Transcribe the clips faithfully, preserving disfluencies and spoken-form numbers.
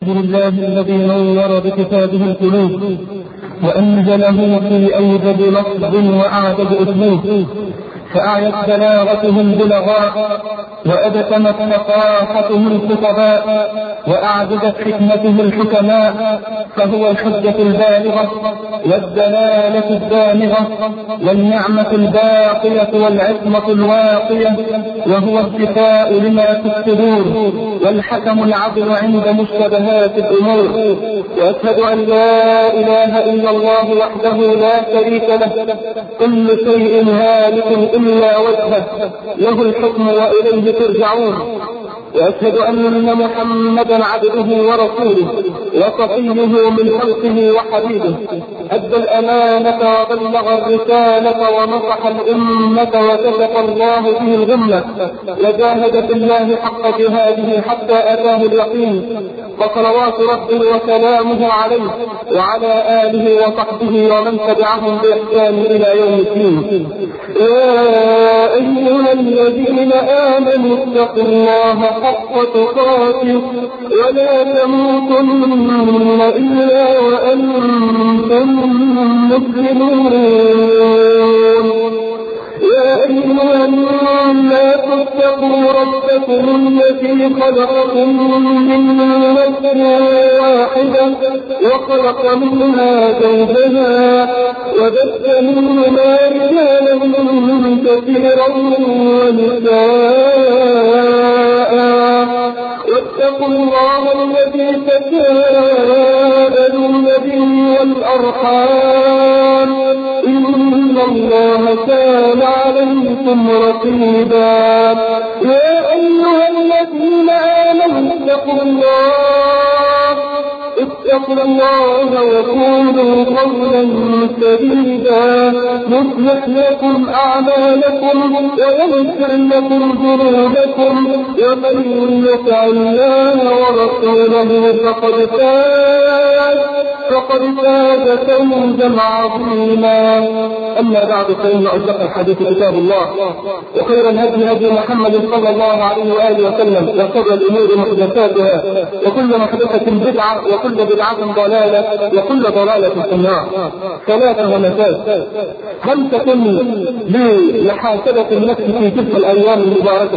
الحمد لله الذي نور بكتابه القلوب وأنزله في أوجب لفظ وأعجب أسلوب، فأعيت بلاغتهم بلغاء وأدكمت ثقافتهم الخطباء وأعجزت حكمته الحكماء، فهو الحجة البالغة والدلالة الدامغة والنعمة الباقية والعصمة الواقية، وهو الشفاء لما في الصدور والحكم العدل عند مشتبهات الأمور. وأشهد أن لا إله إلا الله وحده لا شريك له، كل شيء هالك إلا وجهه، له الحكم وإليه ترجعون. وأشهد أن محمدا عبده ورسوله وصفيه من خلقه وحبيبه، أدى الأمانة وبلغ الرسالة ونصح الأمة وكشف الله به الغمة، وجاهد في الله حق جهاده حتى أتاه اليقين، فصلوات ربه وسلامه عليه وعلى آله وصحبه ومن تبعهم بإحسان إلى يوم الدين. يا أيها الذين آمنوا اتقوا الله حق تقاته ولا تموتن إلا وأنتم مسلمون. يا أيها الناس اتقوا ربكم الذي خلقكم من نفس واحدة وخلق منها زوجها وبث منهما رجالا كثيرا ونساء، واتقوا الله الذي تساءلون به والأرحام إن الله كان عليكم رقيبا. يا أيها الذين آمنوا اتقوا الله اتقوا الله وقولوا قولا سديدا يصلح لكم أعمالكم ويغفر لكم ذنوبكم، ومن يطع الله ورسوله فقد فاز فقد فاز فوزا عظيما. أما بعد، فإن أصدق الحديث كتاب الله، وخير الهدي هدي محمد صلى الله عليه وآله وسلم، وشر الأمور محدثاتها، وكل محدثة بدعة، وكل بدعة ضلالة، وكل ضلالة في النار. ثلاثة ونفاذ. هل تتم لمحاسبة النفس في تلك الأيام المباركة،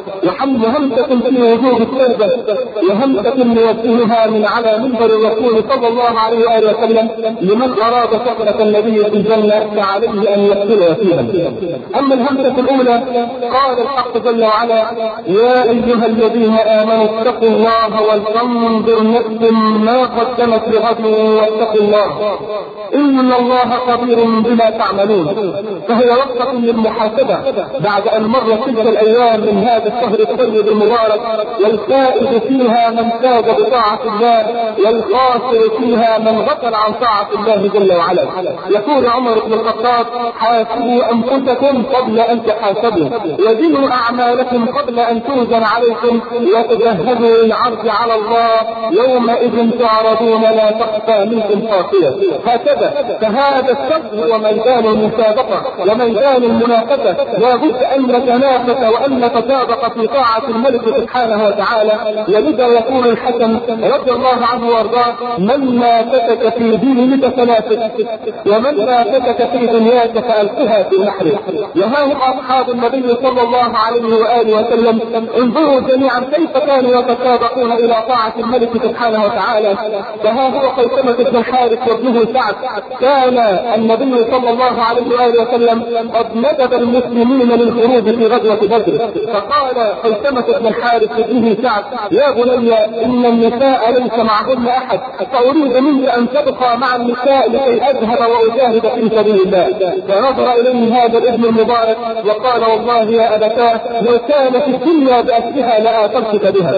وهمسة في وجوه التوبة، وهمسة يوجهها من على منبر الرسول صلى الله عليه وآله وسلم لمن أراد صحبة النبي في الجنة فعليه أن يقتل فيها. أما الهمسة الأولى، قال الحق جل وعلا: يا أيها الذين آمنوا اتقوا الله ولتنظر نفس ما قدمت لغد واتقوا الله إن الله خبير بما تعملون. فهي وقت للمحاسبة بعد أن مرت تلك الأيام من هذا الشهر الطيب المبارك، والفائز فيها من فاز بطاعة الله، والخاسر فيها من غفل عن طاعة الله جل وعلا. يقول عمر بن الخطاب: حاسبوا أنفسكم قبل أن تحاسبوا، وزنوا أعمالكم قبل أن توزن عليكم، وتجهزوا للعرض على الله يومئذ تعرضون لا تخفى منكم خافية. هكذا فهذا الشهر هو ميدان المسابقة وميدان المنافسة، لابد أن نتنافس وأن نتسابق في طاعة الملك سبحانه وتعالى. ولذا يقول الحسن رضي الله عنه وارضاه: من نافسك في دينك فنافس، ومن نافسك في دنياك فألقها في نحره. وها هم أصحاب النبي صلى الله عليه وآله وسلم، انظروا جميعا كيف كانوا يتسابقون إلى طاعة الملك سبحانه وتعالى. فها هو قيثمة بن الحارث وابنه سعد، كان النبي صلى الله عليه وآله وسلم قد ندب المسلمين للخروج في غزوة بدر، فقال قيثمة بن الحارث وابنه سعد: يا بني، إن النساء ليس معهن أحد، فأريد منك أن تبقى مع النساء لكي أذهب وأجاهد في سبيل الله. فنظر إليه هذا الابن المبارك وقال: والله يا أبتاه، لو كانت الدنيا بأسرها لآثرتك بها،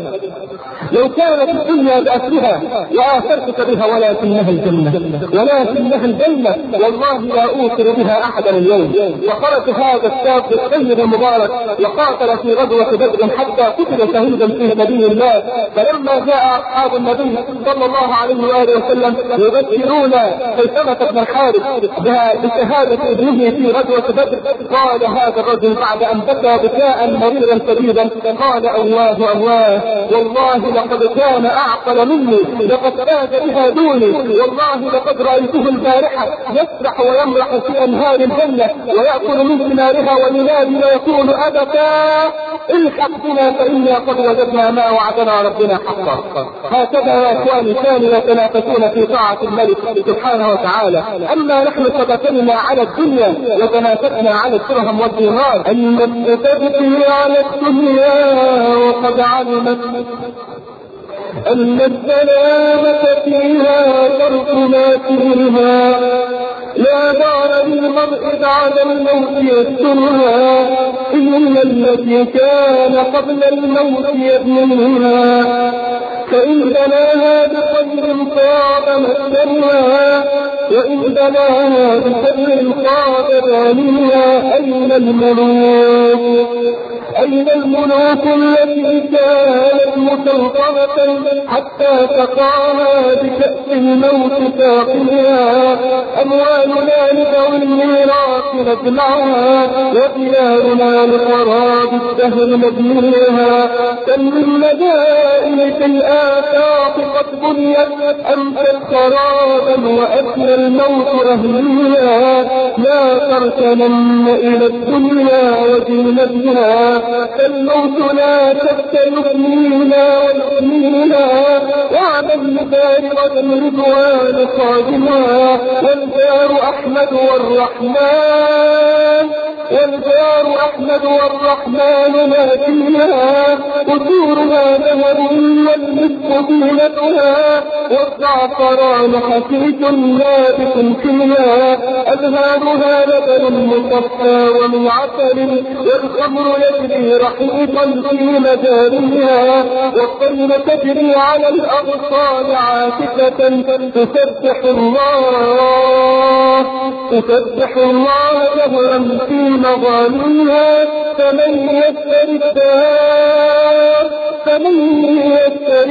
لو كانت الدنيا بأسرها لآثرتك بها، ولكنها الجنة، ولكنها الجنة، والله لا أوثر بها أحدا اليوم. وخرج هذا الشاب الطيب المبارك وقاتل في غزوة بدر حتى قتل شهيدا في سبيل الله. فلما جاء أصحاب النبي صلى الله الله عليه وآله وسلم يذكرون خيثمة بن الحارث بشهادة ابنه في غزوة بدر. قال هذا الرجل بعد أن بكى بكاء مريرا شديدا قال الله الله والله لقد كان أعقل مني، لقد فاز بها دوني، والله لقد رأيته البارحة يسرح ويمرح في أنهار الجنة ويأكل من ثمارها ولنادي ويقول أبتا الحق بنا فإنا قد وجدنا ما وعدنا ربنا حقا. هكذا يا إخواني كانوا يتنافسون في طاعة الملك سبحانه وتعالى. أما نحن تبتلنا على الدنيا وتنافسنا على الدرهم والدينار. النفس تبكي على الدنيا وقد علمت أن السلامة فيها ترك ما فيها، لا دار للمرء بعد الموت يسرها إلا التي كان قبل الموت يبنيها، فإن بناها بخير طاب مسكنها وإن بناها بشر طاب بانيها. أين الملوك أين الملوك التي كانت مسلطنة حتى تقاها بكأس الموت ساقيها؟ أموالنا لذوي الميراث نجمعها وديارنا لخراب الدهر نبنيها. كم من مدائن في الآفاق قد بنيت أمست خرابا وأثنى الموت أهليها. لا تركنن إلى الدنيا وزينتها فالموت لا تفتن فينا ويحمينا. واعمل لدار غدا رضوان خادمها والدار أحمد والرحمن والدار أحمد والرحمن ما فيها. قصورها ذهب والمسك زينتها والزعفران حسيس نابت فيها. أنهارها لبن مصفى ومن عسل والخمر يجري رحيقا في مجاريها. والطير تجري على الأغصان عاكفة تسبح الله تسبح الله جهرا في مغانيها. فمن يسر الدار فمن يسر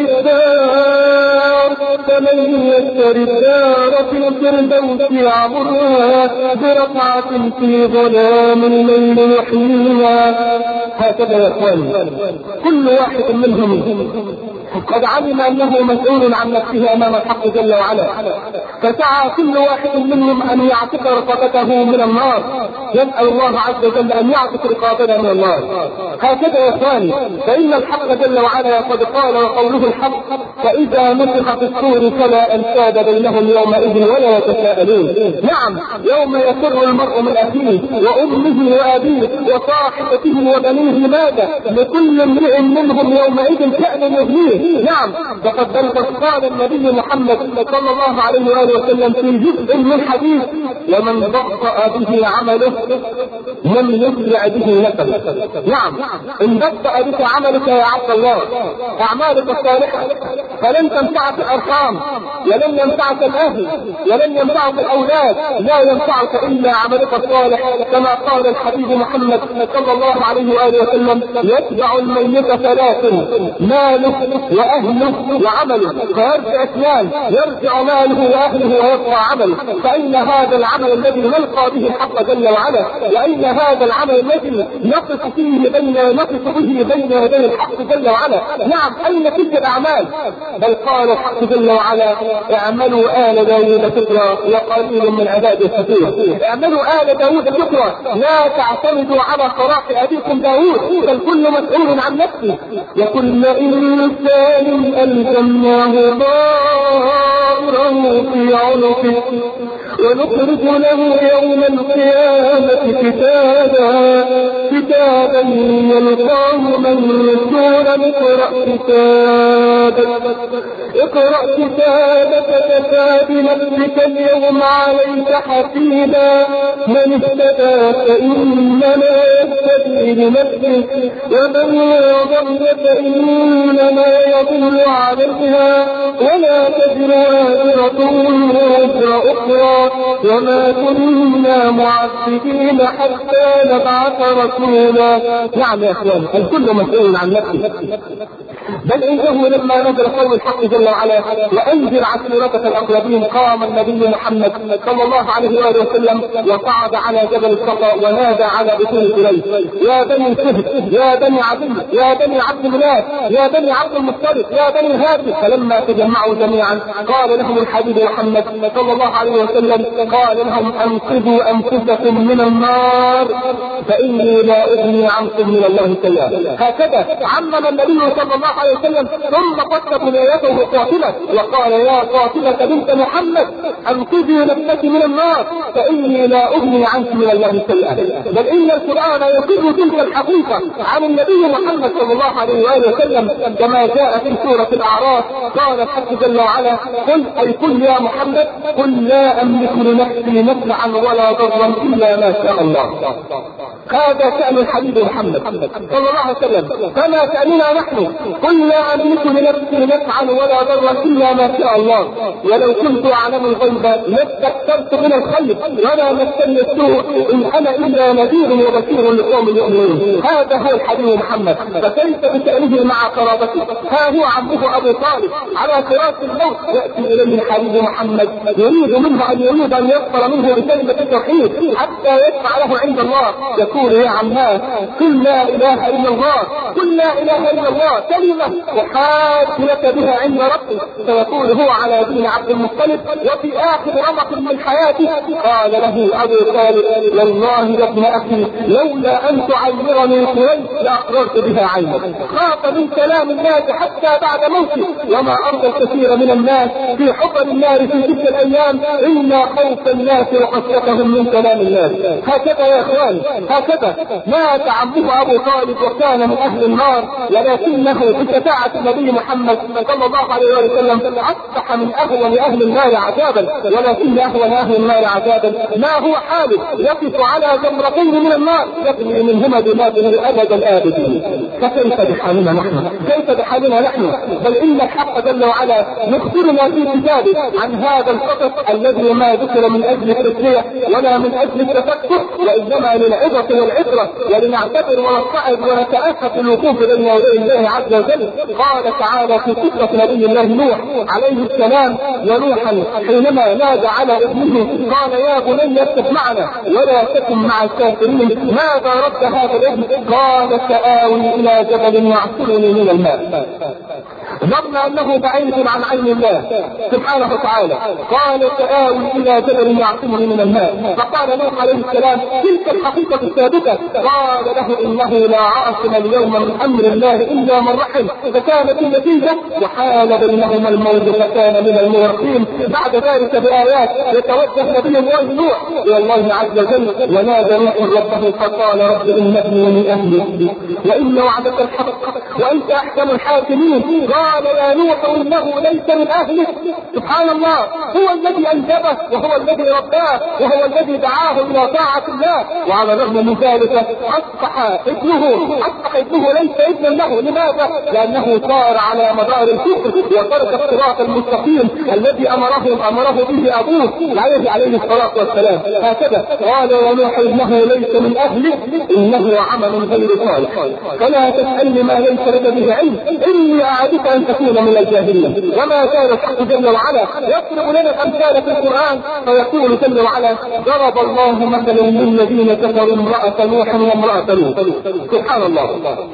الدار فمن يسر الدار في الفردوس يعمرها بركعة في ظلام الليل يحييها. هكذا يا اخواني كل واحد منهم قد علم انه مسؤول عن نفسه امام الحق جل وعلا، فسعى كل واحد منهم ان يعتق رقبته من النار. يسأل الله عز وجل ان يعتق رقابنا من النار. هكذا يا اخواني فان الحق جل وعلا قد قال وقوله الحق فاذا نفخ في الصور فلا انساب بينهم يومئذ ولا يتساءلون. نعم يوم يفر المرء من اخيه وامه وابيه وصاحبته وبنيه ماذا لكل امرئ منهم يومئذ شأن يغنيه. نعم فقد قال النبي محمد صلى الله عليه وآله وسلم في جزء من حديث ومن بطأ به عمله لم يسرع به نسبه. نعم ان بطأ بك عملك يا عبد الله اعمالك الصالحة فلن تنفعك الارحام ولن ينفعك الاهل ولن ينفعك الاولاد، لا ينفعك الا عملك الصالح. كما قال الحبيب محمد صلى الله عليه وآله وسلم يتبع الميت ثلاث ماله واهله وعمله فيرجع اثنان يرجع ماله واهله ويبقى عمله. فاين هذا العمل الذي نلقى به الحق جل وعلا واين هذا العمل الذي نقف فيه بين نقف به بين يدي الحق جل وعلا؟ نعم اين تلك الاعمال؟ بل قال الحق جل وعلا اعملوا آل داود شكرا وقليل من عبادي الشكور. اعملوا آل داود شكرا لا تعتمدوا على صلاح ابيكم داود بل كل مسؤول عن نفسه. وكل انسان الزمناه طائره في عنقه ونخرج له يوم القيامة كتابا كتابا يلقاه منشورا اقرأ كتابك اقرأ كتابك كفى بنفسك اليوم عليك حسيبا. من اهتدى فإنما يهتدي لنفسه ومن يضل فإنما يضل عليها ولا تزر وازرة وزر أخرى وما كنا معذبين حتى نبعث رسولا. نعم يا اخوان، الكل مسؤول عن نفسه، بل انه لما نزل قول الحق جل وعلا وانذر عشيرتك الاقربين قام النبي محمد صلى الله عليه واله وسلم وصعد على جبل الصفا ونادى على بطون اليه يا بني فهد يا بني عبد يا بني عبد مناف يا بني عبد المطلب يا بني هاشم. فلما تجمعوا جميعا قال لهم الحبيب محمد صلى الله عليه وسلم قال لهم انقذوا انفسكم من النار فاني لا اغني عنكم من الله شيئا. هكذا عمم النبي صلى الله عليه وسلم ثم قد بنيته قاتلة وقال يا قاتلة بنت محمد انقذي نفسك من النار فاني لا اغني عنك من الله شيئا. بل ان القرآن يقر تلك الحقيقة عن النبي محمد صلى الله عليه وآله وسلم كما جاء في سورة الأعراف قال الحق جل وعلا قل أي قل يا محمد قل لا أملك لنفسي نفعا ولا ضرا إلا ما شاء الله. هذا شأن الحبيب محمد صلى الله عليه وسلم، كما شأننا نحن قل لا أملك لنفسي نفعا ولا ضرا إلا ما شاء الله ولو كنت أعلم الغيب لاستكثرت من الخير ولا مسني السوء إن أنا إلا نذير وبشير لقوم يؤمنون. هذا هو الحبيب محمد. فكيف بشأنه مع قرابته؟ ها هو عمه أبو طالب على فراش الموت يأتي إليه الحبيب محمد يريد منه أن يريد أن يغفر منه بكلمة التوحيد حتى يدفع له عند الله. يقول يا عماه قل لا إله إلا الله قل لا إله إلا الله كلمة أحاج لك بها عند ربك. فيقول هو على دين عبد المطلب. وفي آخر رمق من حياته قال له أبو طالب والله يا ابن أخي لولا أن تعيرني قريش لأقررت بها عينك. خاف من كلام الناس حتى بعد موته وما أرضى الكثير من الناس في حفر النار في تلك الأيام إلا خوف الناس وخشيتهم من كلام الناس. هكذا يا إخوان، هكذا مات عمه أبو طالب وكان من أهل النار، ولكنه بشفاعة النبي محمد صلى الله عليه وسلم أصبح من أهون أهل النار عذابا. ولكن أهون أهل النار عذابا ما هو حالف يقف على جمرتين من النار يبني منهما دماغه أبد الآبدين. فكيف بحالنا نحن؟ كيف بحالنا نحن؟ بل إن الحق جل وعلا يخبرنا في كتابه عن هذا القصص الذي ما ذكر من أجل التسلية ولا من أجل التفكر وإنما للعظة والعبرة ولنعتبر ونتعظ ونتأسف الوقوف بين يدي الله عز وجل. قال تعالى في قصة نبي الله نوح عليه السلام ونوحا حينما نادى على ابنه قال يا بني اركب معنا ولا تكن مع الكافرين. ماذا رد هذا الابن؟ قال سآوي إلى جبل يعصرني من الماء. ظن أنه بعيد عن عين الله سبحانه وتعالى. قال سآوي إلى جبل يعصمني من الماء. فقال نوح عليه السلام تلك الحقيقة الثابتة. قال له إنه لا عاصم اليوم من أمر الله إلا من رحم. فكانت النتيجة وحال بينهما الموج فكان من المغرقين. بعد ذلك بآيات يتوجه نبي الله نوح إلى الله عز وجل ونادى نوح ربه فقال رب إن ابني من أهلي وإن وعدك الحق وأنت أحكم الحاكمين. قال يا نوح إنه ليس من أهلك. سبحان الله، هو الذي أنجبه وهو الذي رباه وهو الذي دعاه إلى طاعة الله. وعلى الرغم من ذلك أصبح ابنه أصبح ابنه ليس ابنا له. لماذا؟ لأنه صار على مدار الكفر وترك الصراط المستقيم الذي أمره أمره به أبوه عليه عليه الصلاة والسلام. هكذا قال يا نوح إنه ليس من أهلك إنه عمل غير صالح فلا تسألني ما ليس لك به علم إني أعدك أن تكون من الجاهلين. وما كان الحق جل وعلا يضرب لنا الأمثال في القرآن فيقول جل وعلا ضرب الله مثلا للذين كفروا امرأة نوح وامرأة لوط. سبحان الله،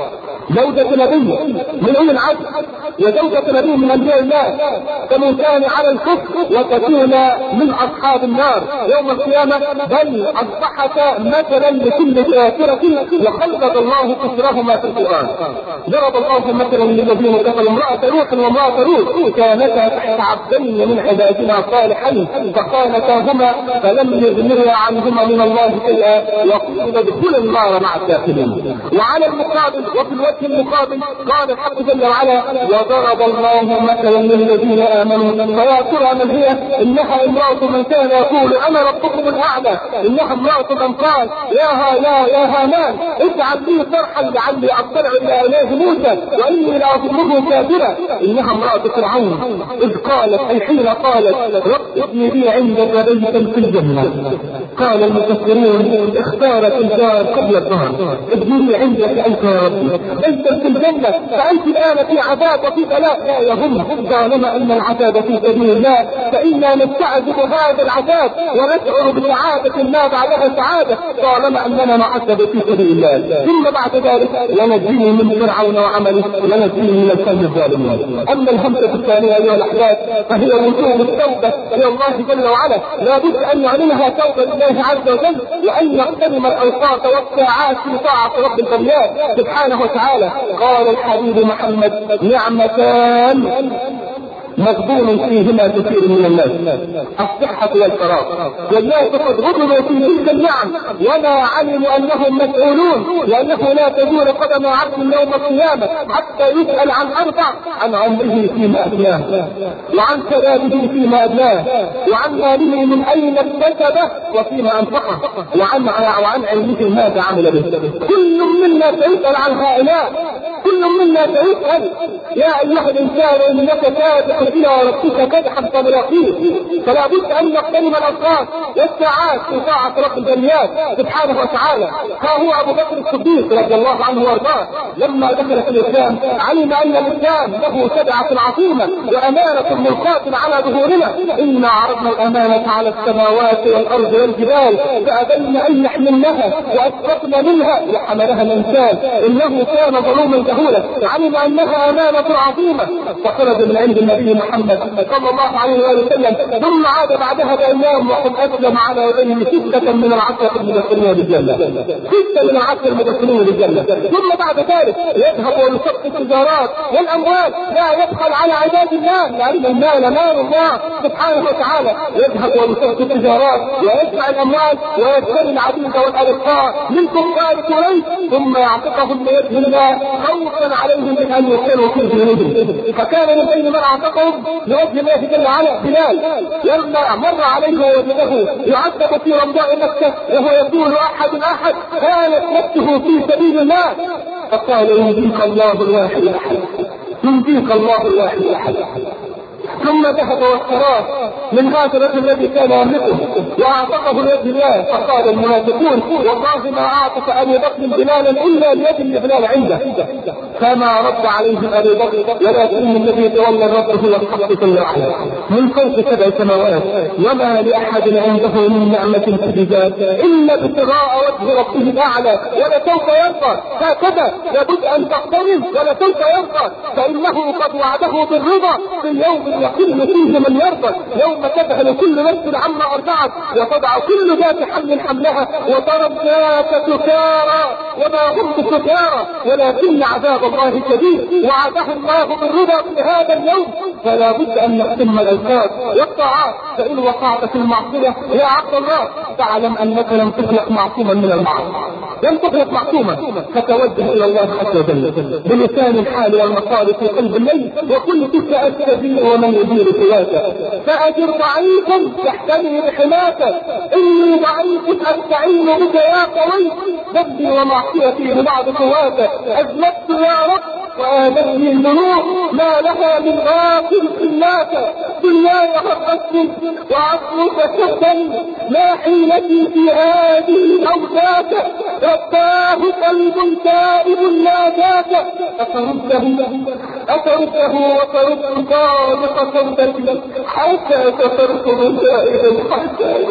زوجة نبي من أولي العزم وزوجة نبي من أنبياء الله تموتان على الكفر وتكون من أصحاب النار يوم القيامة. بل أصبحتا مثلا لكل كافرة وخلد الله كفرهما في القرآن. ضرب الله مثلا للذين كفروا امرأة نوح وامرأة لوط كانتا تحت عبدين من عبادنا صالحين فخانتاهما فلم يغنيا عنهما من الله شيئا وقيل ادخلا النار مع الداخلين. وعلى المقابل وفي الوجه وجه المقابل قال الحق جل وعلا: وضرب الله مثلا للذين امنوا. فيا ترى من هي؟ انها امرأة من كان يقول انا ربكم الاعلى، انها امرأة من قال يا ها يا يا هامان اجعل لي صرحا لعلي اطلع الى اله موسى واني لاظنه كاذبا. انها امرأة فرعون اذ قالت اي حين قالت رب ابني لي عندك بيتا في الجنة. قال المفسرون اختارت الدار قبل الدار، ابني لي عندك انت يا ربي بيتا في الجنة، فانت الان في عذاب وفي بلاء لا يهم. طالما ان العذاب في سبيل الله فانا نستعذب هذا العذاب ونشعر بسعادة ما بعدها سعادة طالما اننا نعذب في سبيل الله. ثم بعد ذلك ونجيه من فرعون وعمله ونجيه من القوم الظالمين. اما الهمزة الثانية ايها الاحباب فهي وجوب التوبة الى الله جل وعلا، لابد ان نعلنها توبة لله عز وجل، وان نغتنم الاوقات والساعات في طاعة رب البريات سبحانه وتعالى. قال الحبيب محمد: نعمتان مغبون فيهما كثير من الناس، الصحة والفراغ، والناس قد غبنوا في تلك النعم وما علموا انهم مسؤولون، لانه لا تزول قدم عبد يوم القيامة حتى يسأل عن اربع: عن عمره فيما افناه، وعن شبابه فيما ابلاه، وعن ماله من اين اكتسبه وفيما انفقه، وعن وعن علمه ماذا عمل به. كل منا سيسأل عن هؤلاء، كل منا سيسأل: يا ايها الانسان انك كادح الى ربك كدحا فملاقيه. فلا بد ان نغتنم الاوقات والساعات في طاعه رب البريات سبحانه وتعالى. ها هو ابو بكر الصديق رضي الله عنه وارضاه لما دخل في الاسلام علم ان الاسلام له سبعه عظيمه وامانه ملقاه على ظهورنا: انا عرضنا الامانه على السماوات والارض والجبال فابين ان يحملنها واسقطنا منها وحملها الانسان انه كان ظلوما جهولا. علم انها امانه عظيمه فخرج من عند النبي محمد صلى الله عليه وسلم، ثم عاد بعدها بايام وقد اسلم على يديه سته من العشره المدخلين بالجنه، سته من العشره المدخلين بالجنه. ثم بعد ذلك يذهب ويصدق التجارات والاموال، لا يبخل على عباد الله لان المال مال الله سبحانه وتعالى. يذهب ويصدق التجارات ويدفع الاموال ويشتري العبيد والارقاء من كفار قريش ثم يعتقهم بيده الله خوفا عليهم من ان يكونوا في جنودهم. فكان من بين من اعتقهم لوجه الله جل وعلا بلال، لما مر عليه ووجده يعذب في رمضاء مكه وهو يقول احد احد كانت نفسه في سبيل الله، فقال: ينجيك الله الواحد الاحد، ينجيك الله الواحد الاحد. ثم ذهب واشتراه من هذا الرجل الذي كان يملكه واعتقه ليد الله. فقال المنافقون: والله ما اعتق ابي بكر بلالا الا ليد بلال عنده. فما رد عليهم ابي بكر، ولكن الذي تولى الرب هو الحق جل وعلا من فوق سبع سماوات، وما لاحد عنده من نعمه تجزى الا ابتغاء وجه ربه الاعلى ولسوف يرضى. هكذا لابد ان تقترب ولسوف يرضى، فانه قد وعده بالرضا في اليوم يقل فيه من يرضى، يوم تذهل كل نفس عما ارضعت وتضع كل ذات حمل حملها وترى الناس سكارى وما هم سكارى ولكن عذاب الله شديد، وعده الله بالرضا في هذا اليوم. فلا بد ان نختم الاوقات والطاعات، فان وقعت في المعصيه يا عبد الله تعلم انك لم تخلق معصوما من المعاصي، لم تخلق معصوما، فتوجه الى الله عز وجل بلسان الحال والمقال في قلب الليل وقل تلك السبيل ومن يدير سياسه، فاجر ضعيفا تحتمي بحماته، اني ضعيف استعين بك يا قوي، ذنبي ومعصيتي ببعض قواته، اذنبت يا رب وآذتني الذنوب ما لها من باطل سلاك، دنياي غرتني وعصرك شدني، ما حيلتي في هذه الاوساط، رباه قلب تائب ناداك، اترده اترده وترد صادق صوتك حتى تتركه سائلا حتى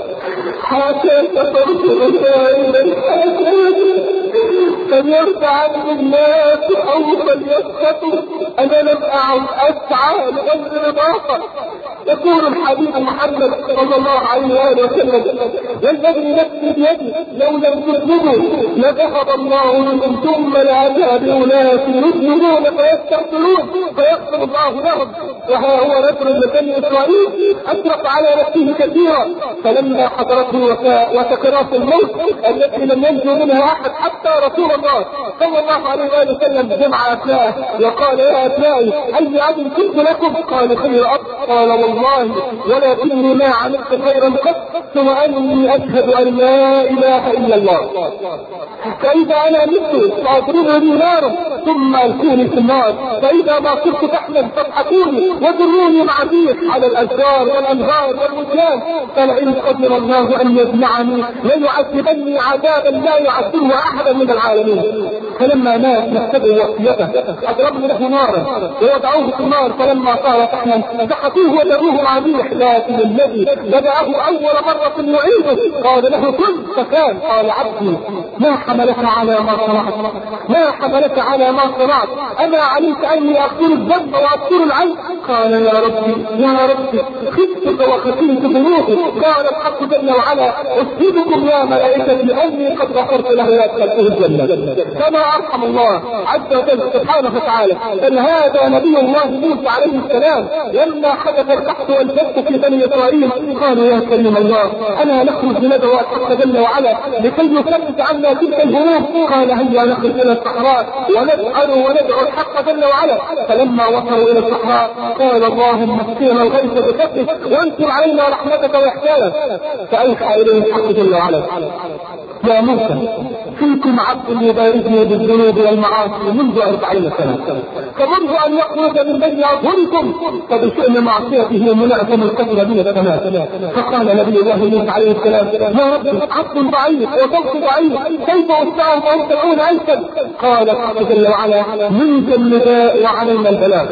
حتى تتركه سائلا حتى فليرضى عنه الناس او فليسكتوا، انا لم اعد اسعى لغير رضاك. يقول الحبيب محمد صلى الله عليه واله وسلم: والذي نفسي بيده لو لم تذنبوا لذهب الله منهم ثم لاتى باناس يذنبون فيستغفرون فيغفر الله لهم. وها هو رجل من بني اسرائيل اشرف على نفسه كثيرا، فلما حضر حضرته وسكرات الموت التي لم ينجو منها احد حتى رسول الله صلى الله عليه واله وسلم جمع ابنائه وقال يا ابنائي اي عدل كنت لكم؟ قالوا خير اب. قال والله ولكني ما عملت خيرا قط ثم اني اشهد ان لا اله الا الله. فاذا انا مت فاضربني نارا ثم الكوني في النار، فاذا ما صرت تحمل فاضحكوني وذروني مع الريح على الاشجار والانهار والوديان، فلئن قدر الله ان يجمعني ليعذبني عذابا لا يعذبه احدا من العالمين. فلما مات نفذوا وصيته اضربوا له نارا ووضعوه في النار، فلما صار فحما سحقوه وذروه مع الريح. لكن الذي بدأه اول مرة يعيده قال له كن فكان. قال عبدي ما حملك على ما صنعت؟ ما حملك على ما صنعت؟ اما علمت اني اغفر الذنب واغفر العيب؟ قال يا ربي يا ربي خفتك وخشيت ذنوبي. قال الحق جل وعلا اشهدكم يا ملائكتي اني قد غفرت له وادخلته الجنه. كما ارحم الله عز وجل سبحانه وتعالى ان هذا نبي الله موسى عليه السلام لما حدث القحط والجد في بني اسرائيل قالوا يا كريم الله انا نخرج ندعو الحق جل وعلا لكي يثبت عنا تلك الهموم. قال هيا نخرج الى الصحراء ونسأل وندعو الحق جل وعلا. فلما وصلوا الى الصحراء قال اللهم اسقنا الغيث بفضلك وانزل علينا رحمتك واحسانك. فأوحى اليه الحق جل وعلا يا موسى فيكم عبد يبارزني بالذنوب والمعاصي منذ أربعين سنة، فمنذ أن يخرج من بين أظهركم فبشأن معصيته منعكم القتل من السماء. فقال نبي الله موسى عليه السلام يا رب عبد ضعيف وصوت ضعيف كيف أسمعهم وهم سبعون ألفا؟ قال الحق جل وعلا منك النداء وعلينا البلاغ.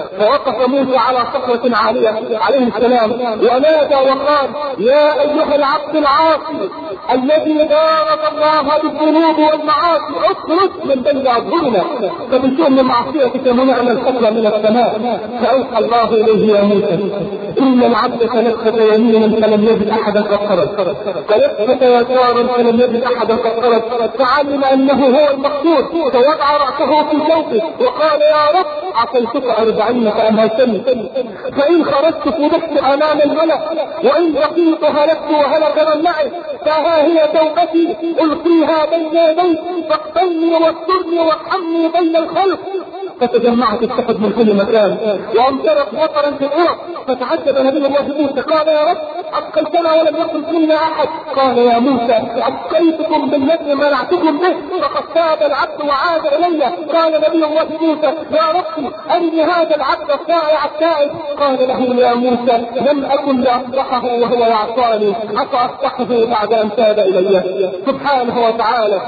فوقف موسى على صخرة عالية عليه السلام ونادى وقال يا أيها العبد العاصي الذي بارك الله بالذنوب والمعاصي اخرج من بين أظهرنا فبشأن معصيتك منعنا القتل من السماء. فأوحى الله إليه يا موسى إن العبد تنفذ يمينا فلم يجد أحدا قد خرج، تنفذ يسارا فلم يجد أحدا قد خرج، فعلم أنه هو المقصود فوضع رأسه في جوفه وقال يا رب عصيتك أربعين فأمهلتني، فإن خرجت فضحت أمام الملأ وإن بقيت هلكت وهلك من معي، فها هي توبتي ألقيها بين يديك فاقتلني واسترني وارحمني بين الخلق. فتجمعت السحب من كل مكان وامطرت مطرا في الارض. فتعجب نبي الله موسى قال يا رب أبقيتنا ولم يخرج منا احد. قال يا موسى ابقيتكم بالذي منعتكم به فقد تاب العبد وعاد الي. قال نبي الله موسى يا ربي ارني هذا العبد الطائع التائب. قال له يا موسى لم اكن لاصلحه وهو يعصاني افاصلحه بعد ان تاب الي. سبحانه وتعالى.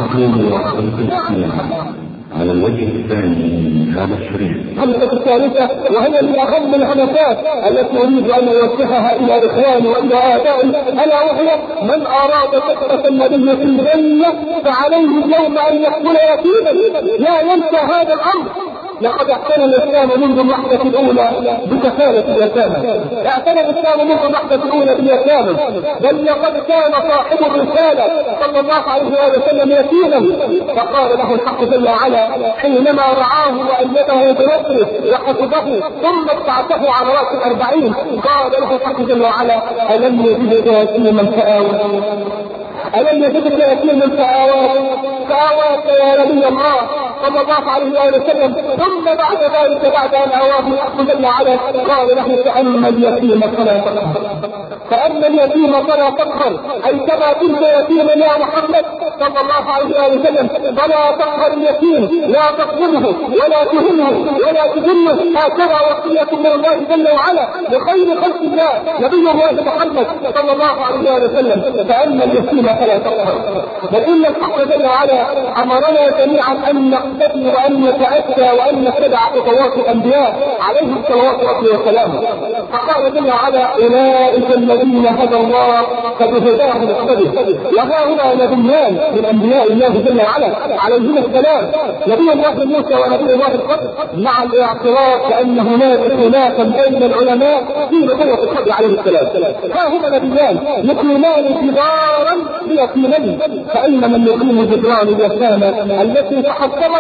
على الوجه الثاني هذا الشريف الهمسة الثالثة وهي من أهم الهمسات التي أريد أن أوجهها إلى إخواني وإلى آبائي ألا وهي من أراد سكرة النبي في الجنة فعليه اليوم أن يقتل يتيما. لا ينسى هذا الأمر. لقد اعتنى الإسلام منذ اللحظة الأولى بكفالة اليتامى، اعتنى الإسلام منذ اللحظة الأولى باليتامى، بل لقد كان صاحب الرسالة صلى الله عليه وسلم يتيما فقال له الحق جل وعلا حينما رعاه وأيده بنصره وحفظه ثم ابتعثه على رأس الأربعين قال له الحق جل وعلا ألم يجدك يتيما فآوى ألم يجدك يتيما فآوى فآواك يا نبي الله صلى الله عليه وسلم. ثم بعد ذلك بعد أن آواه الحق جل وعلا قال له فأما اليتيم فلا تقهر فأما اليتيم فلا تقهر أي كما كنت يتيما يا محمد صلى الله عليه وسلم فلا تقهر اليتيم لا تظلمه ولا تهنه ولا تذله. هكذا وصية من الله جل وعلا لخير خلق الله نبي الله محمد صلى الله عليه وسلم. فأما اليتيم فلا تقهر. بل إن الحق جل وعلا أمرنا جميعا أن نقتدي وأن نتأتى وأن نتبع خطوات الأنبياء عليهم صلوات ربي وسلامه. فقال جل وعلا أولئك الذين هدى الله فبهداه نقتدي. وها هنا نبيان من أنبياء الله جل وعلا عليهما السلام نبي الله موسى ونبي الله الخضر مع الاعتراف بأن هناك خلافا بين العلماء في نبوة الخضر عليه السلام. ها هما نبيان يقيمان جدارا بيتيمين فأين من يقيم جدران اليتامى التي تحطمت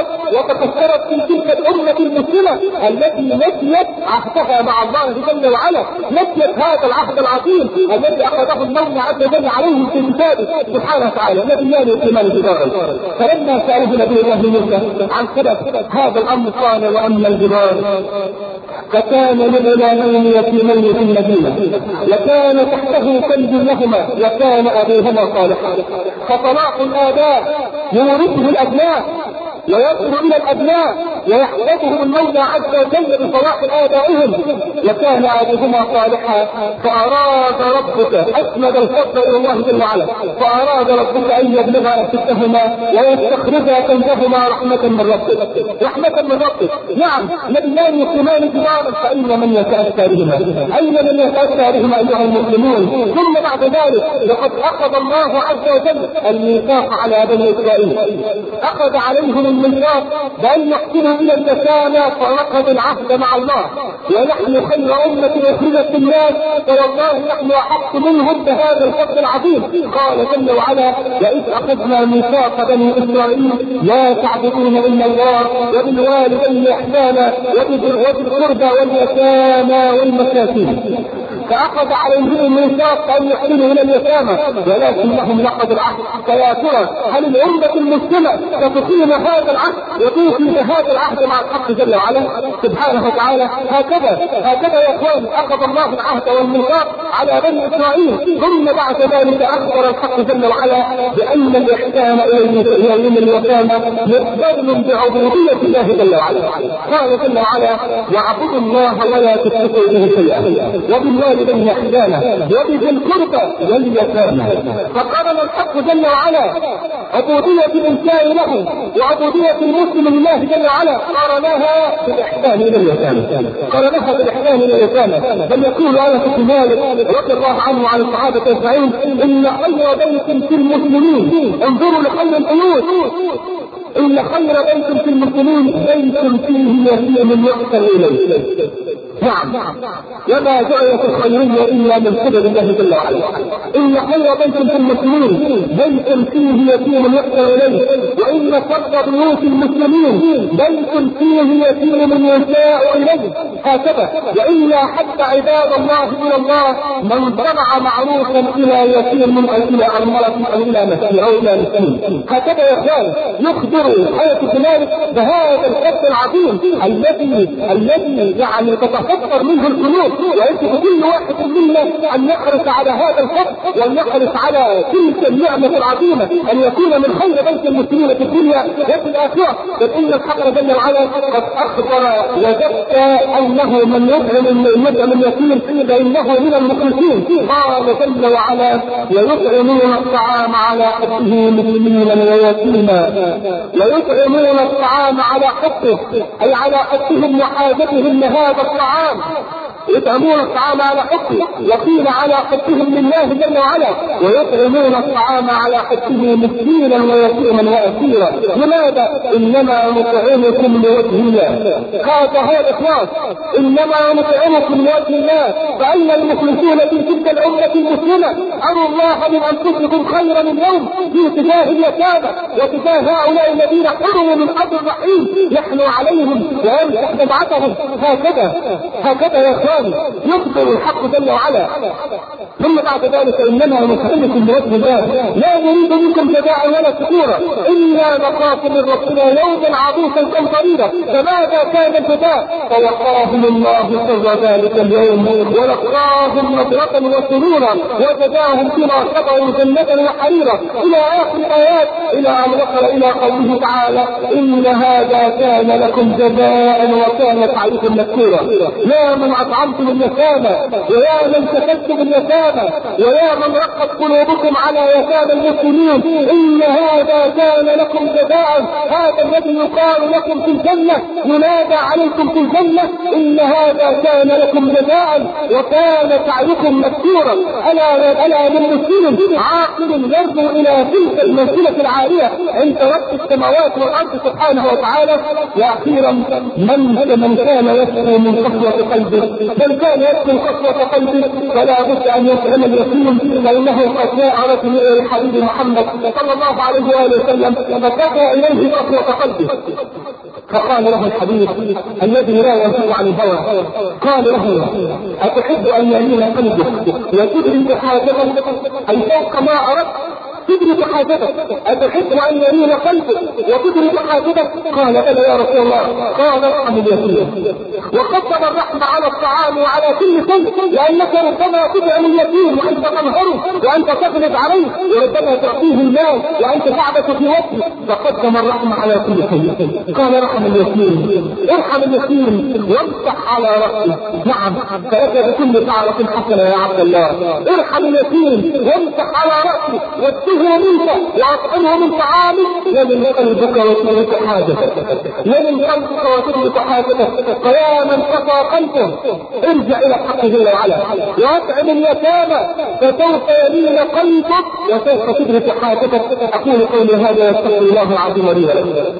ظهرت وتكسرت في تلك الأمة المسلمة التي نسيت عهدها مع الله جل وعلا، نسيت هذا العهد العظيم الذي أخذه الله عز وجل عليهم في كتابه سبحانه وتعالى. نبيان الإيمان جبارا، فلما سأله نبي الله موسى عن سبب هذا الأمر قال وأما الجبال فكان لغلامين يتيمين في المدينة وكان تحته كنز لهما وكان أبوهما صالحا، فصلاح الآباء يورثه الأبناء ويصل إلى الأبناء ويحفظهم المولى عز وجل بصلاح آبائهم، وكان أبوهما صالحا فأراد ربك أسند الفضل إلى الله جل وعلا، فأراد ربك أن يبلغا أشدهما ويستخرجا كنزهما رحمة من ربك، رحمة من ربك. نعم نبيان يسلمان جبارا، فأين من يتأتى بهما؟ أين من يتأتى بهما أيها المسلمون؟ ثم بعد ذلك لقد أخذ الله عز وجل الميثاق على بني إسرائيل، أخذ عليهم الميثاق بأن يحسنوا إلى اليتامى فنقض العهد مع الله، ونحن خير أمة أخرجت للناس فوالله نحن أحق منهم بهذا الفضل العظيم. قال جل وعلا وإذ أخذنا ميثاق بني إسرائيل لا تعبدون إلا الله وبالوالدين إحسانا وبذي القربى واليتامى والمساكين، فأخذ عليهم الميثاق أن يحسنوا إلى اليتامى ولكنهم نقضوا العهد. فيا ترى هل الأمة المسلمة ستقيم هذا العهد وتوفي بهذا العهد مع الحق جل وعلا سبحانه وتعالى؟ هكذا هكذا يا اخوان أخذ الله العهد والميثاق على بني إسرائيل، ثم بعد ذلك أخبر الحق جل وعلا بأن الإحسان إلى اليتامى مقترن بعبودية الله جل وعلا. قال جل وعلا واعبدوا الله ولا تشركوا به شيئا وبالوالدين إحسانا وبذي القربى واليتامى. فقرن الحق جل وعلا عبودية الإنسان له وعبودية المسلم لله جل وعلا، قرنها بالإحسان إلى اليتامى، قرنها بالإحسان إلى اليتامى. بل يقول أنس بن مالك رضي الله عنه وعن الصحابة أجمعين إن خير بيت في المسلمين، انظروا لخير البيوت، إن خير بيت في المسلمين بيت فيه يتيم يحسن إليه. نعم وما جاءت الخيرية إلا من قبل الله جل وعلا. إن خير بيت في المسلمين بيت فيه يتيم يحسن إليه، وإن شر بيوت المسلمين بيت فيه يتيم يساء إليه. هكذا وإلا حتى عباد الله إلى الله من صنع معروفا إلى يتيم أو إلى أرملة أو إلى مسكين أو إلى مسكين. هكذا يا إخوان يخبر حياة ذلك بهذا الحب العظيم الذي الذي يعني تتفطر منه القلوب، ويجب كل واحد منا أن يحرص على هذا الحب وأن يحرص على تلك النعمة العظيمة أن يكون من خير بيت المسلمين في الدنيا وفي الآخرة. فإن الحق جل وعلا قد أخبر وجدت أنه من يطعم يطعم اليتيم فإنه من المخلصين. قال جل وعلا ويطعمون الطعام على حبه مسكينا ويتيما، ويطعمون الطعام على حبه أي على حبهم وحاجتهم لهذا الطعام، يطعمون الطعام على حبه، وقيل على حبهم لله جل وعلا، ويطعمون الطعام على حبه مسكينا ويتيما واسيرا. لماذا؟ انما نطعمكم لوجه الله. هذا هو الاخلاص، انما نطعمكم لوجه الله. فاين المخلصون في تلك الامه المسلمه؟ اروا الله من انفسكم خيرا اليوم في تجاه اليتامى وتجاه هؤلاء الذين حرموا من حظ الرحيم يحنوا عليهم ويمسح دمعتهم. هكذا هكذا يا اخواني يخبر الحق جل وعلا. ثم بعد ذلك انما نطعمكم لوجه الله لا نريد منكم جزاء ولا شكورا الا نخاف من ربنا يوما عبوسا قمطريرا. فماذا كان الجزاء؟ فوقاهم الله شر ذلك اليوم ولقاهم نضرة وسرورا وجزاهم بما صبروا جنة وحريرا الى اخر الايات، الى ان وصل الى قوله تعالى ان هذا كان لكم جزاء وكان سعيكم مشكورا. يا من اطعمتم اليتامى ويا من كسبتم اليتامى ويا من رقت قلوبكم على يتامى المسلمين ان هذا كان لكم جزاء. هذا الذي يقال لكم في الجنة ينادى عليكم في الجنة ان هذا كان لكم جزاء وكان سعيكم مشكورا. الا الا من مسلم عاقل يرجو الى تلك المنزلة العالية عند رب السماوات والارض سبحانه وتعالى. واخيرا من من كان يسعى من قسوة قلبه من كان يدخل خطوة قلبه فلا بد أن يفهم اليقين، فإنه قد جاء رجل إلى الحبيب محمد صلى الله عليه وآله وسلم فكفى إليه خطوة قلبه، فقال له الحبيب الذي لا ينفق عن الهوى، قال له أتحب أن يمين قلبك وتدرك حاجتك أي فوق ما أردت تدرك حاجتك؟ أتحب أن يمين قلبك وتدرك حاجتك؟ قال بلى يا رسول الله. قال ارحم اليتيم، وقدم الرحمة على الطعام وعلى كل شيء، لأنك ربما تدعم اليتيم وأنت تنهره وأنت تغلب عليه، وربما تعطيه المال وأنت تعبث في وجهه، فقدم الرحمة على كل شيء. قال ارحم اليتيم، ارحم اليتيم وامسح على رأسه. نعم، فلك بكل تعرف حسنة يا عبد الله. ارحم اليتيم وامسح على رأسه واتهه منك واطعمه من طعامك، يمن قلبك وتدرك حاجتك، يمن قلبك وتدرك حاجتك. فيا من قطع قلبه ارجع الى الحق جل وعلا واطعم اليتامى فسوف يمين قلبك وسوف تدرك حاجتك. اقول قولي هذا واستغفر الله العظيم لي ولكم.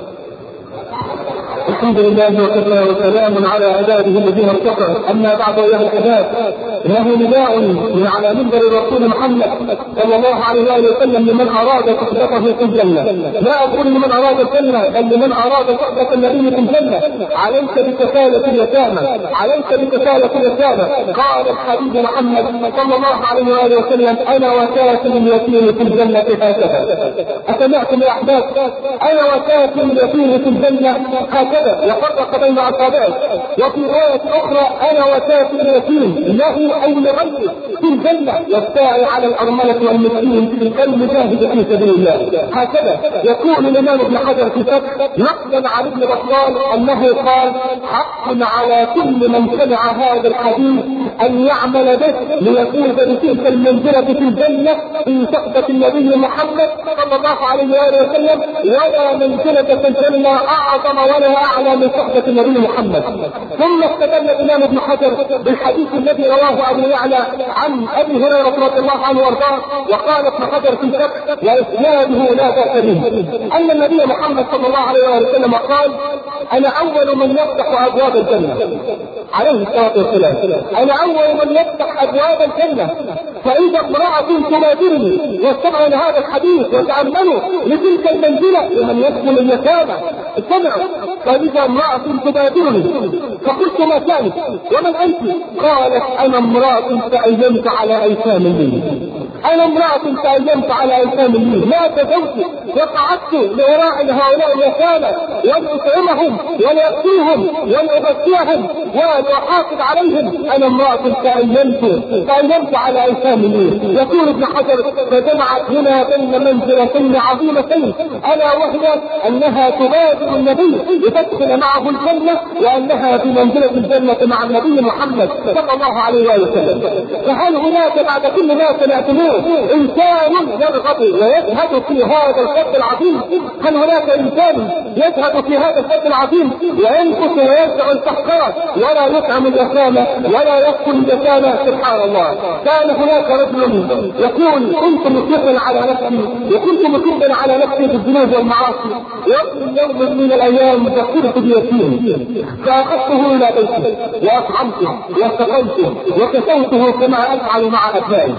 الحمد لله وكفى وسلام على عباده الذين ارتقوا. اما بعد ايها الاحباب، انه نداء من على منبر الرسول محمد صلى الله عليه واله وسلم لمن اراد صحبته في الجنه. لا اقول لمن اراد الجنه بل لمن اراد صحبه النبي في الجنه. عليك بكفاله اليتامى، عليك بكفاله اليتامى. قال الحبيب محمد صلى الله عليه واله وسلم انا وكافل اليتيم في الجنه هكذا. اسمعتم يا احباب؟ انا وكافل اليتيم في الجنه هكذا، يفرق بين اصابعه. وفي روايه اخرى انا وكافل اليتيم له او لغيره في الجنه، يستعي على الارمله والمسكين كالمجاهد في سبيل الله. هكذا يقول الامام ابن حجر في الفتح نقلا عن ابن بطال انه قال حق على كل من سمع هذا الحديث ان يعمل به ليفوز بتلك المنزله في الجنه في صحبه النبي محمد صلى الله عليه واله وسلم. ولا منزله في الجنه اعظم ولا اعلى من صحبه النبي محمد. ثم استدل الامام ابن حجر بالحديث الذي رواه ابو يعلى عن ابي هريره رضي الله عنه وارضاه، وقال ابن حجر في الفتح واسناده لا باس به ان النبي محمد صلى الله عليه وسلم قال انا اول من يفتح ابواب الجنه عليه الصلاه والسلام، انا اول من يفتح ابواب الجنه. فاذا امراه تنادرني واستمعوا لهذا الحديث وتاملوا لتلك المنزله لمن يدخل اليتامى استمعوا. فاذا امراه تنادرني فقلت ما كانت ومن انت؟ قالت انا امراه تأيمت على ايتام لي، انا امرأة تأيمت على ايتام لي، ما تزوجت وقعدت لوراء هؤلاء اليتامى ولأطعمهم ولأكلهم ولأغذيهم ولأحافظ عليهم. انا امرأة تأيمت تأيمت على ايتام لي. يقول ابن حجر فجمعت هنا بين منزلتين عظيمتين، الا وهي انها تبادر النبي لتدخل معه الجنة، وانها بمنزلة الجنة مع النبي محمد صلى الله عليه وسلم. فهل هناك بعد كل ما سمعتموه انسان يرغب ويزهد في هذا الفضل العظيم؟ هل هناك انسان يزهد في هذا الفضل العظيم وينقص ويرجع الفقراء ولا يطعم اليتامى ولا يدخل اليتامى؟ سبحان الله. كان هناك رجل يقول كنت مصرا على نفسي وكنت مصرا على نفسي بالذنوب والمعاصي، وفي يوم من الايام ذكرت بيتيم فاخذته الى بيتي واطعمته وسقيته وكسوته كما افعل مع ابنائي.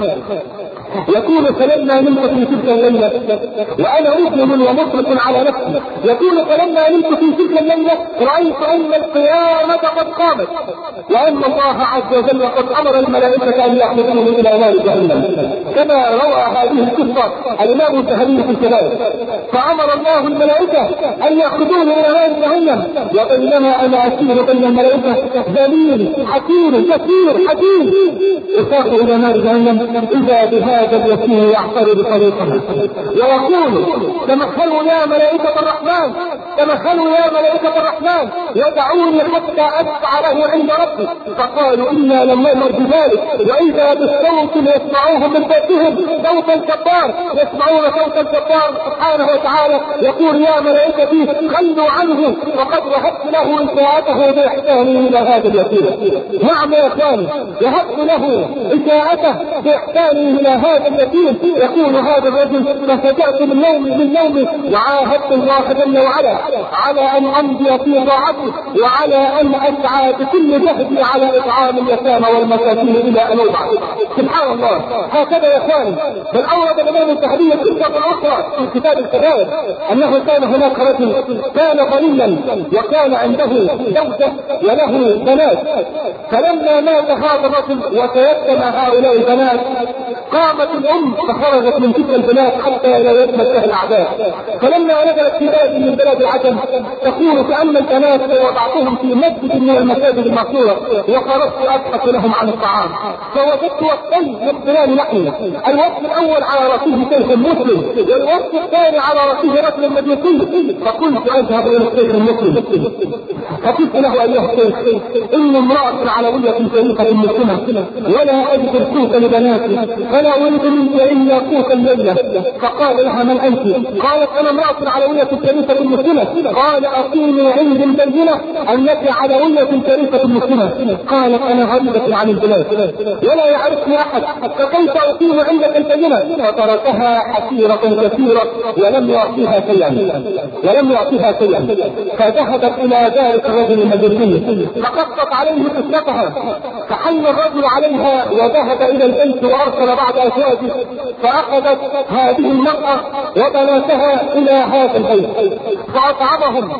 يقول فلما نمت في تلك الليلة وأنا مظلم ومشرق على نفسي، يقول فلما نمت في تلك الليلة رأيت أن القيامة قد قامت وأن الله عز وجل قد أمر الملائكة أن يأخذوني إلى نار جهنم، كما روى هذه القصة الإمام الذهبي في الكبائر. فأمر الله الملائكة أن يأخذوني إلى نار جهنم، وبينما أنا أسير بين الملائكة ذليل حكيم كثير حكيم يساق إلى نار جهنم، إذا بهذا هذا اليتيم يعترض بطريقه ويقول تمثلوا يا ملائكة الرحمن، تمثلوا يا ملائكة الرحمن يدعوني حتى أدفع له عند ربي. فقالوا إنا لم نؤمر بذلك، وإذا بالصوت يسمعوه من بيتهم صوت الجبار، يسمعون صوت الجبار سبحانه وتعالى يقول يا ملائكتي خلوا عنه وقد وهبت له إساءته بإحسانه إلى هذا اليتيم. نعم يا إخواني، وهبت له إساءته بإحسانه إلى هذا اليتيم. يقول هذا الرجل: ففجأت من نومي من نومي وعاهدت الله جل وعلا على أن أمضي في طاعته وعلى أن أسعى بكل جهدي على إطعام اليتامى والمساكين إلى أن أوضع. سبحان الله. هكذا يا إخواني. بل أورد الإمام الذهبي قصة أخرى في كتاب الكبائر أنه كان هناك رجل كان غنيا وكان عنده زوجة وله بنات، فلما مات هذا الرجل وتيتم هؤلاء البنات قامت الأم فخرجت من تلك البنات حتى لا يتمسها الأعداء. فلما نزلت في بلد من بلاد العجم تقول: كأن البنات وضعتهم في مسجد من المساجد المشهورة وخرجت أبحث لهم عن الطعام، فوجدت وقتين يقتلان لحمي، الوقت الأول على رأسه شيخ مسلم والوقت الثاني على رأسه رجل مجوسي. فقلت: أذهب إلى الشيخ المسلم فقلت له: أيها الشيخ، إني امرأة علوية شريفة مسلمة ولا أجد القوت لبناتي فلا أريد منك إلا قوت الليلة. فقال لها: من أنت؟ قالت: أنا امرأة علوية شريفة مسلمة. قال: أقيمي عندي البينة أنك علوية شريفة مسلمة. قالت: أنا غريبة عن البلاد ولا يعرفني أحد، فكيف أقيم عندك البينة؟ فتركها حسيرة كثيرة ولم يعطيها شيئا ولم يعطيها شيئا فذهبت إلى ذلك الرجل المجوسي فقصت عليه قصتها، فحن الرجل عليها وذهب إلى البيت وأرسل بعض أزواجه فأخذت هذه المرأة وبناتها إلى هذا البيت فأطعمهم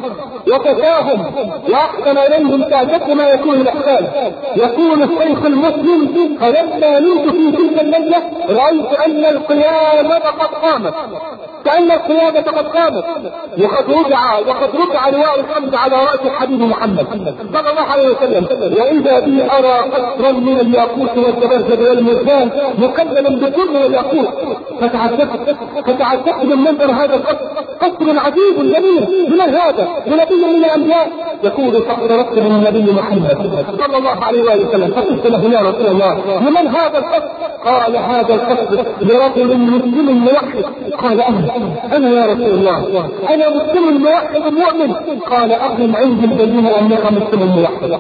وكساهم وأحسن إليهم كأجل ما يكون الإحسان. يكون الشيخ المسلم: فلما نمت في تلك الليلة رأيت أن القيامة قد قامت، كأن القيامة قد قامت وقد رجع وقد رجع لواء الحمد على رأس الحبيب محمد صلى الله عليه وسلم. وإذا بي أرى قصرا من الياقوت والزبرجد والمرجان مكللا بكل الياقوت، فتعجبت فتعجبت من منظر هذا القصر، قصر عجيب جميل. من هذا؟ لنبي من الأنبياء. يقول: فاقتربت من النبي محمد صلى الله عليه وسلم فقلت له: يا رسول الله، لمن هذا القصر؟ قال: هذا القصر لرجل مسلم موحد. قال: أنا أنا يا رسول الله، أنا مسلم موحد مؤمن. قال: أقم عندي البينة أنك مسلم موحد،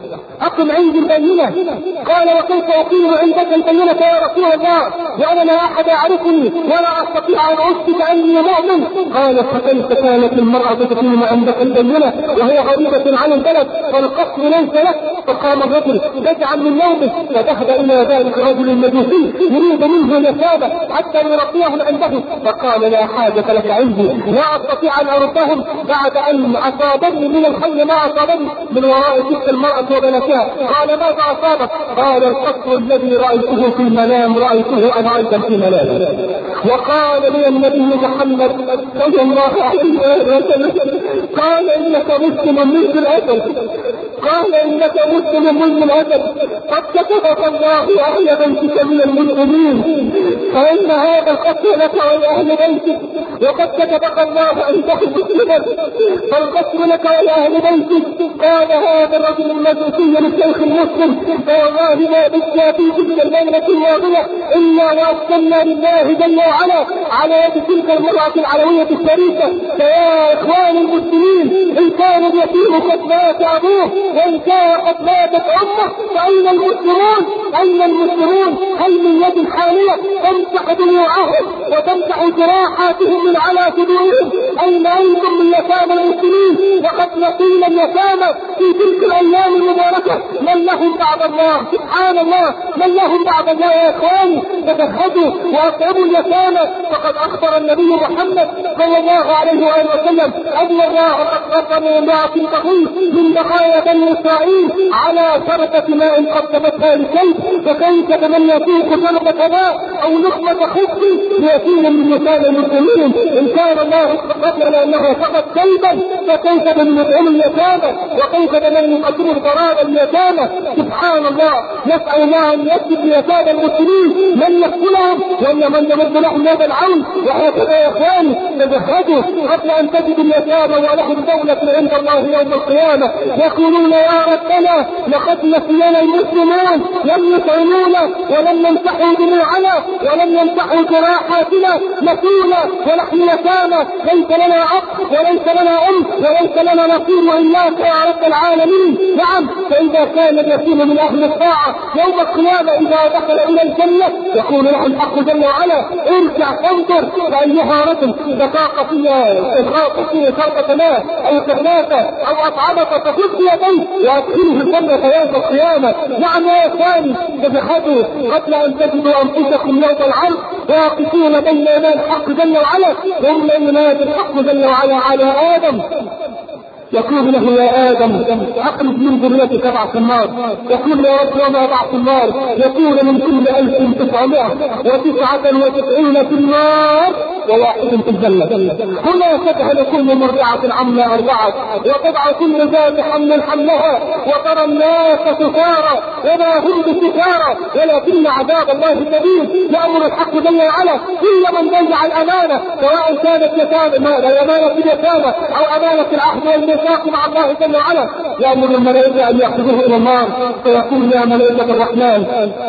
أقم عندي البينة. قال: وكيف أقيم عندك البينة يا رسول الله وأنا لا أحد يعرفني ولا أستطيع أن أثبت أني مؤمن؟ قال: فكيف كانت المرأة تقيم عندك البينة وهي غريبة عن البلد فالقصر ليس لك؟ فقام الرجل يجعل من نومه فذهب إلى ذلك الرجل المجوسي يريد منه اليتامى حتى يربيهم عنده، فقال: لا حاجة لك عندي، لا أستطيع أن أردهم بعد أن أصابني من الخير ما أصابني من وراء تلك المرأة وبناتها. قال: ماذا أصابك؟ قال: القصر الذي رأيته في المنام رأيته أنا أيضا في منامي. وقال لي النبي محمد صلى الله عليه وسلم: قال: إنك مسلم منذ الأسد، قال: إنك مسلم منذ الأسد، قد كتبك الله أهل بيتك من المسلمين، فإن هذا القصر لك ولأهل بيتك، وقد كتبك الله أن تكون مسلما فالقصر لك ولأهل بيتك. قال هذا الرجل المجوسي للشيخ المسلم: فوالله ما بكى في تلك الليلة الماضية إلا وأقسمنا لله جل وعلا على يد تلك المرأة العلوية الشريفة. فيا إخوان المسلمين، إن كان اليتيم قد مات أبوه وإن كان قد ماتت أمه فأين المسلمون؟ أين المسلمون؟ هل من يد حالية تمسح دموعهم وتمسح جراحاتهم من على صدورهم؟ أين أنتم من يتامى المسلمين؟ وقد نقيل اليتامى في تلك الأيام المباركة من لهم بعد الله؟ سبحان الله، من لهم بعد الله يا إخواني؟ تفهدوا وأطعموا اليتامى، فقد أخبر النبي محمد صلى الله عليه وآله وسلم أن الله قد قدم امرأة تغيث من بقايا بني إسرائيل على شربة ماء قدمتها لكيف، فكيف بمن يطيق شربة ماء أو لقمة خبز ليتيم من يتامى المسلمين؟ إن كان الله قدر لأنه فقط كيفا فكيف بمن يطعم اليتامى وكيف بمن يقدم الضرار اليتامى؟ سبحان الله. نسأل الله أن يكتب ليتامى المسلمين من يقتلهم ولا من يمد لهم يد العون. وهكذا يا إخواني تجهدوا قبل أن تجد اليتامى ولهم دولة عند الله يوم القيامة يقولون: يا ربنا لقد نسينا المسلمون، لم يطعمونا ولم يمسحوا دموعنا ولم يمسحوا جراحاتنا نسونا ونحن يتامى، ليس لنا أب وليس لنا أم وليس لنا نصير إلاك يا رب العالمين. نعم، فإذا كان اليتيم من أهل الطاعة يوم القيامة إذا دخل إلى الجنة يقول له الحق جل وعلا ارجع فانظر فأيها رجل دقاق فيها تدقاق فيها خلقة ماء أو كفاكة أو أطعمك فخذ بيديه وأدخله الجنة يوم القيامة. نعم يا إخواني، فبحثوا قبل أن تجدوا أنفسكم يوم العرض واقفين بين يدي الحق جل وعلا، ثم ينادي الحق جل وعلا على آدم يقول له يا آدم أخرج من ذريتك بعث النار. يقول يا رب وما بعث النار؟ يقول من كل ألف تسعمائة وتسعة وتسعين في النار وواحد في الجنة. هنا تجعل كل مرضعة عما أرضعت وتضع كل ذات حمل حملها وترى الناس سكارى وما هم بسكارى ولكن عذاب الله شديد. يأمر الحق جل وعلا كل من ضيع الأمانة سواء كانت يتامى أمانة اليتامى أو أمانة العهد والميثاق مع الله جل وعلا، يأمر الملائكة أن يأخذوه إلى النار فيقول يا ملائكة الرحمن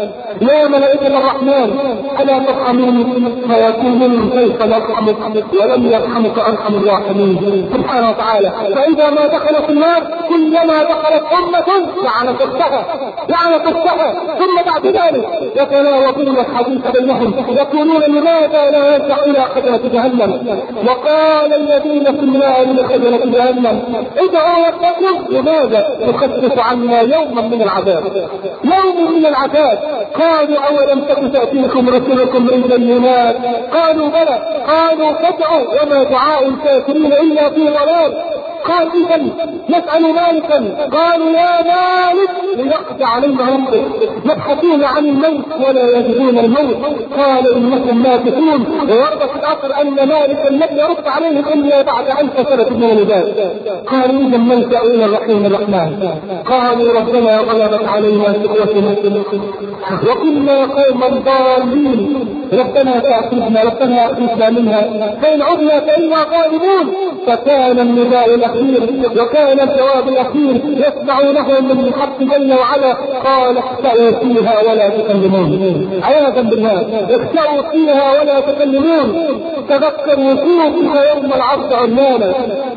يا ملائكة الرحمن ألا ترحمون؟ فيقولون كيف نرحمك ولم يرحمك أرحم الراحمين سبحانه وتعالى. فإذا ما دخلت في النار كلما دخلت أمة لعنت أختها لعنت أختها ثم بعد ذلك يتناوبون الحديث بينهم يقولون لماذا لا يرجع إلى خزنة جهنم؟ وقال الذين في النار لخزنة جهنم ادعوا ربكم لماذا تخفف عنا يوما من العذاب يوم من العذاب. قالوا أولم تك تأتيكم رسلكم بالبينات؟ قالوا بلى. قالوا فادعوا وما دعاء الكافرين إلا في ضلال. قال إذا نسأل مالكا. قالوا يا مالك ليقضي علينا ربك يبحثون عن الموت ولا يجدون الموت. قال إنكم ماكثون. وورد في الأثر أن مالكا لم يرد عليهم إلا بعد ألف سنة من الولادة. قالوا إذا نلجأ إلى الرحيم الرحمن. قالوا ربنا غلبت علينا شقوتنا وكنا قوما ضالين ربنا تأخذنا ربنا أخذنا منها فإن عدنا فإنا غالبون. فكان النداء الأخير وكان الجواب الأخير يسمعونه من الحق جل وعلا قال اخسأوا فيها ولا تكلمون. عياذا بالله اخسأوا فيها ولا تكلمون. تذكروا وقوفها يوم العرض عمانا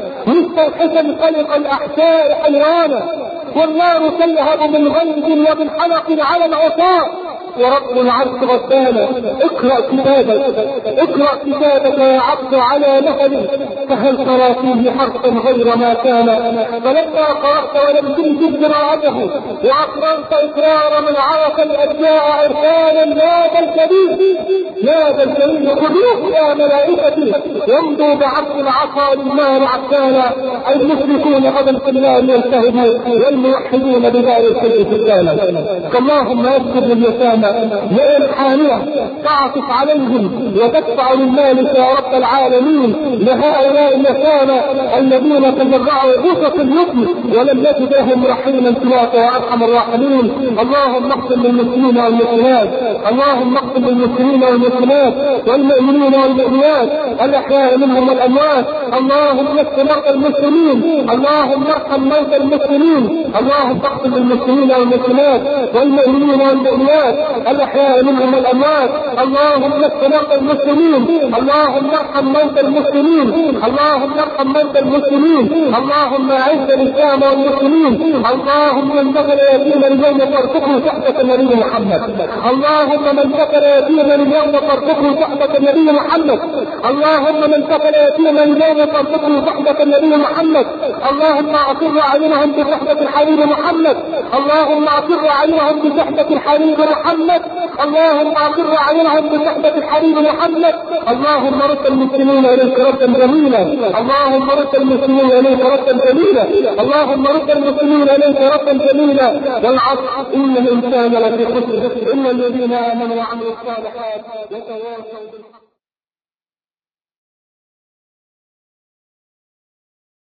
مثل الحسن قلق الأحساء حيرانا والنار تلهب من غيظ ومن حلق على العصاة ورب العرش غضبانا. اقرأ كتابك اقرأ كتابك يا عبد على مهل فهل ترى فيه حرفا غير ما كان؟ فلما قرأت ولم تنجد قراءته وأقررت إقرار من عرف الأبناء عرفانا نادى الكبير نادى الكبير خذوه يا ملائكتي يمضوا بعرض العصا للنار عسانا. المشركون غدا في النار يلتهبون والموحدون بدار الخير سجانا. اللهم اذكر لليتامى لإلحانها تعطف عليهم وتدفع للمالك يا رب العالمين لهؤلاء اليتامى الذين تجرعوا غصص اليتم ولم يجد لهم رحيما سواك يا ارحم الراحمين. اللهم اغفر للمسلمين والمسلمات اللهم اغفر للمسلمين والمسلمات والمؤمنين والمؤمنات الاحياء منهم والاموات. اللهم اشف مرضى المسلمين اللهم ارحم موتى المسلمين اللهم اغفر للمسلمين والمسلمات والمؤمنين والمؤمنات الاحياء منهم والاموات. اللهم اشف مرضى المسلمين اللهم ارحم موتى المسلمين اللهم ارحم موتى المسلمين. اللهم اعز الاسلام والمسلمين. اللهم من دخل يتيما اليوم فارزقه تحت النبي محمد. اللهم من دخل يتيما اليوم فارزقه تحت النبي محمد. اللهم من دخل يتيما اليوم فارزقه تحت النبي محمد. اللهم اقر اعينهم بصحبة الحبيب محمد. اللهم اقر اعينهم بصحبة الحبيب محمد. اللهم اقر اعينهم بصحبة الحبيب محمد. اللهم رد المسلمين اليك ردا جميلا. اللهم رد المسلمين اليك ردا جميلا. اللهم رد المسلمين اليك ردا جميلا. والعصر ان الانسان لفي خسر الا الذين امنوا وعملوا الصالحات وتواصوا بالحق.